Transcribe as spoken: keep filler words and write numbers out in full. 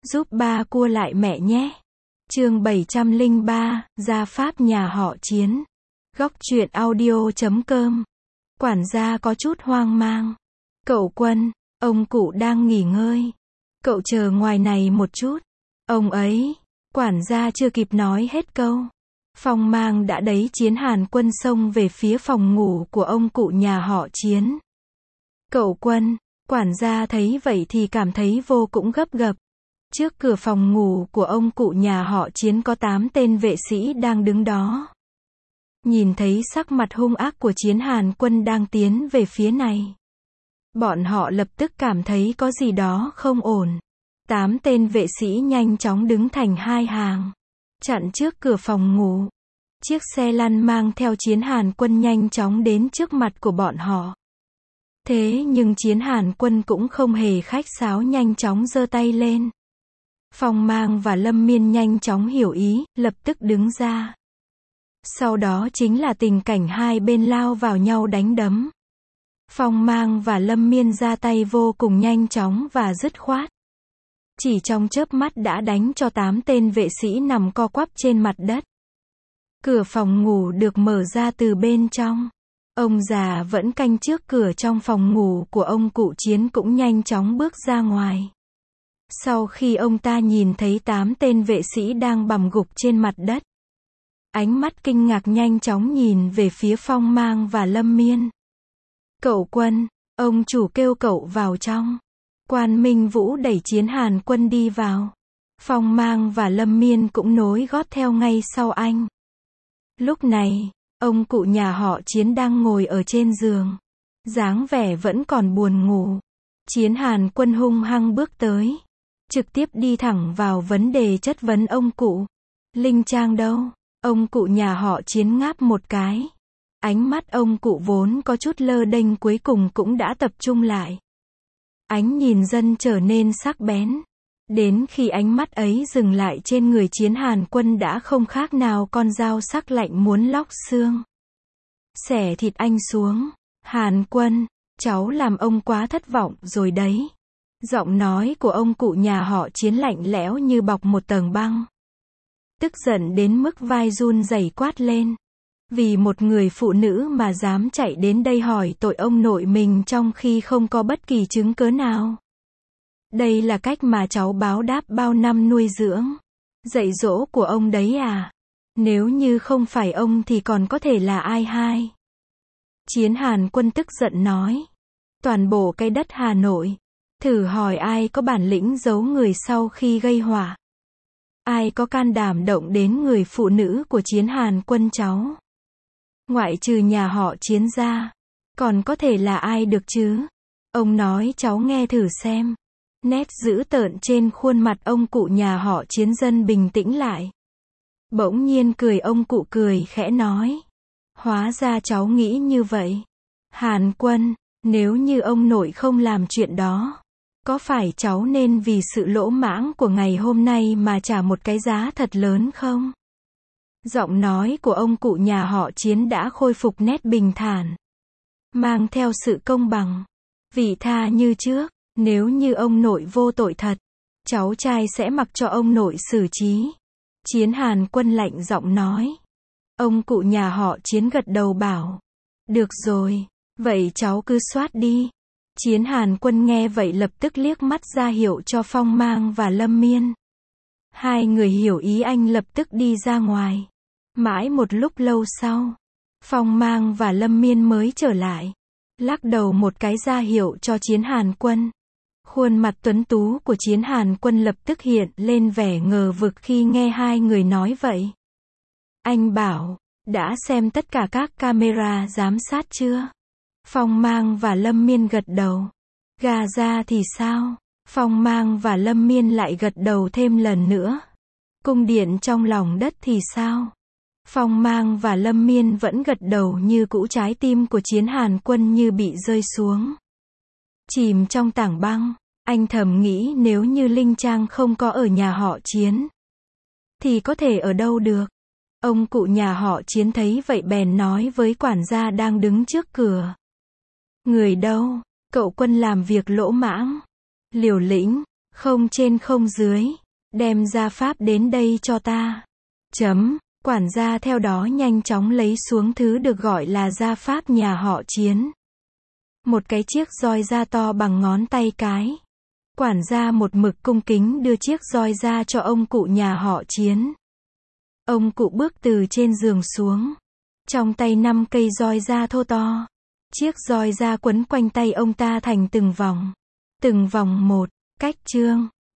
Giúp ba cua lại mẹ nhé. Chương bảy trăm lẻ ba, gia pháp nhà họ Chiến. Góc truyện audio chấm com. Quản gia có chút hoang mang. Cậu Quân, ông cụ đang nghỉ ngơi. Cậu chờ ngoài này một chút. Ông ấy, quản gia chưa kịp nói hết câu. Phong Mang đã đẩy Chiến Hàn Quân xông về phía phòng ngủ của ông cụ nhà họ Chiến. Cậu Quân, quản gia thấy vậy thì cảm thấy vô cùng gấp gập. Trước cửa phòng ngủ của ông cụ nhà họ Chiến có tám tên vệ sĩ đang đứng đó. Nhìn thấy sắc mặt hung ác của Chiến Hàn Quân đang tiến về phía này. Bọn họ lập tức cảm thấy có gì đó không ổn. Tám tên vệ sĩ nhanh chóng đứng thành hai hàng. Chặn trước cửa phòng ngủ. Chiếc xe lăn mang theo Chiến Hàn Quân nhanh chóng đến trước mặt của bọn họ. Thế nhưng Chiến Hàn Quân cũng không hề khách sáo, nhanh chóng giơ tay lên. Phong Mang và Lâm Miên nhanh chóng hiểu ý, lập tức đứng ra. Sau đó chính là tình cảnh hai bên lao vào nhau đánh đấm. Phong Mang và Lâm Miên ra tay vô cùng nhanh chóng và dứt khoát. Chỉ trong chớp mắt đã đánh cho tám tên vệ sĩ nằm co quắp trên mặt đất. Cửa phòng ngủ được mở ra từ bên trong. Ông già vẫn canh trước cửa trong phòng ngủ của ông cụ Chiến cũng nhanh chóng bước ra ngoài. Sau khi ông ta nhìn thấy tám tên vệ sĩ đang bằm gục trên mặt đất, ánh mắt kinh ngạc nhanh chóng nhìn về phía Phong Mang và Lâm Miên. Cậu Quân, ông chủ kêu cậu vào trong. Quan Minh Vũ đẩy Chiến Hàn Quân đi vào. Phong Mang và Lâm Miên cũng nối gót theo ngay sau anh. Lúc này, ông cụ nhà họ Chiến đang ngồi ở trên giường. Dáng vẻ vẫn còn buồn ngủ. Chiến Hàn Quân hung hăng bước tới. Trực tiếp đi thẳng vào vấn đề chất vấn ông cụ. Linh Trang đâu? Ông cụ nhà họ Chiến ngáp một cái. Ánh mắt ông cụ vốn có chút lơ đênh cuối cùng cũng đã tập trung lại. Ánh nhìn dân trở nên sắc bén. Đến khi ánh mắt ấy dừng lại trên người Chiến Hàn Quân đã không khác nào con dao sắc lạnh muốn lóc xương. Xẻ thịt anh xuống. Hàn Quân, cháu làm ông quá thất vọng rồi đấy. Giọng nói của ông cụ nhà họ Chiến lạnh lẽo như bọc một tầng băng. Tức giận đến mức vai run rẩy quát lên. Vì một người phụ nữ mà dám chạy đến đây hỏi tội ông nội mình trong khi không có bất kỳ chứng cớ nào. Đây là cách mà cháu báo đáp bao năm nuôi dưỡng, dạy dỗ của ông đấy à? Nếu như không phải ông thì còn có thể là ai hai? Chiến Hàn Quân tức giận nói. Toàn bộ cái đất Hà Nội. Thử hỏi ai có bản lĩnh giấu người sau khi gây họa? Ai có can đảm động đến người phụ nữ của Chiến Hàn Quân cháu? Ngoại trừ nhà họ Chiến ra, còn có thể là ai được chứ? Ông nói cháu nghe thử xem. Nét dữ tợn trên khuôn mặt ông cụ nhà họ Chiến dần bình tĩnh lại. Bỗng nhiên cười, ông cụ cười khẽ nói. Hóa ra cháu nghĩ như vậy. Hàn Quân, nếu như ông nội không làm chuyện đó, có phải cháu nên vì sự lỗ mãng của ngày hôm nay mà trả một cái giá thật lớn không? Giọng nói của ông cụ nhà họ Chiến đã khôi phục nét bình thản, mang theo sự công bằng, vị tha như trước. Nếu như ông nội vô tội thật, cháu trai sẽ mặc cho ông nội xử trí. Chiến Hàn Quân lạnh giọng nói. Ông cụ nhà họ Chiến gật đầu bảo. Được rồi, vậy cháu cứ soát đi. Chiến Hàn Quân nghe vậy lập tức liếc mắt ra hiệu cho Phong Mang và Lâm Miên. Hai người hiểu ý anh lập tức đi ra ngoài. Mãi một lúc lâu sau, Phong Mang và Lâm Miên mới trở lại. Lắc đầu một cái ra hiệu cho Chiến Hàn Quân. Khuôn mặt tuấn tú của Chiến Hàn Quân lập tức hiện lên vẻ ngờ vực khi nghe hai người nói vậy. Anh bảo, đã xem tất cả các camera giám sát chưa? Phong Mang và Lâm Miên gật đầu. Gà ra thì sao? Phong Mang và Lâm Miên lại gật đầu thêm lần nữa. Cung điện trong lòng đất thì sao? Phong Mang và Lâm Miên vẫn gật đầu như cũ, trái tim của Chiến Hàn Quân như bị rơi xuống. Chìm trong tảng băng, anh thầm nghĩ nếu như Linh Trang không có ở nhà họ Chiến, thì có thể ở đâu được? Ông cụ nhà họ Chiến thấy vậy bèn nói với quản gia đang đứng trước cửa. Người đâu? Cậu Quân làm việc lỗ mãng, liều lĩnh, Không trên không dưới. Đem gia pháp đến đây cho ta. Chấm. Quản gia theo đó nhanh chóng lấy xuống thứ được gọi là gia pháp nhà họ Chiến. Một cái chiếc roi da to bằng ngón tay cái. Quản gia một mực cung kính đưa chiếc roi ra cho ông cụ nhà họ Chiến. Ông cụ bước từ trên giường xuống. Trong tay năm cây roi da thô to. Chiếc roi da quấn quanh tay ông ta thành từng vòng. Từng vòng một. Cách chương.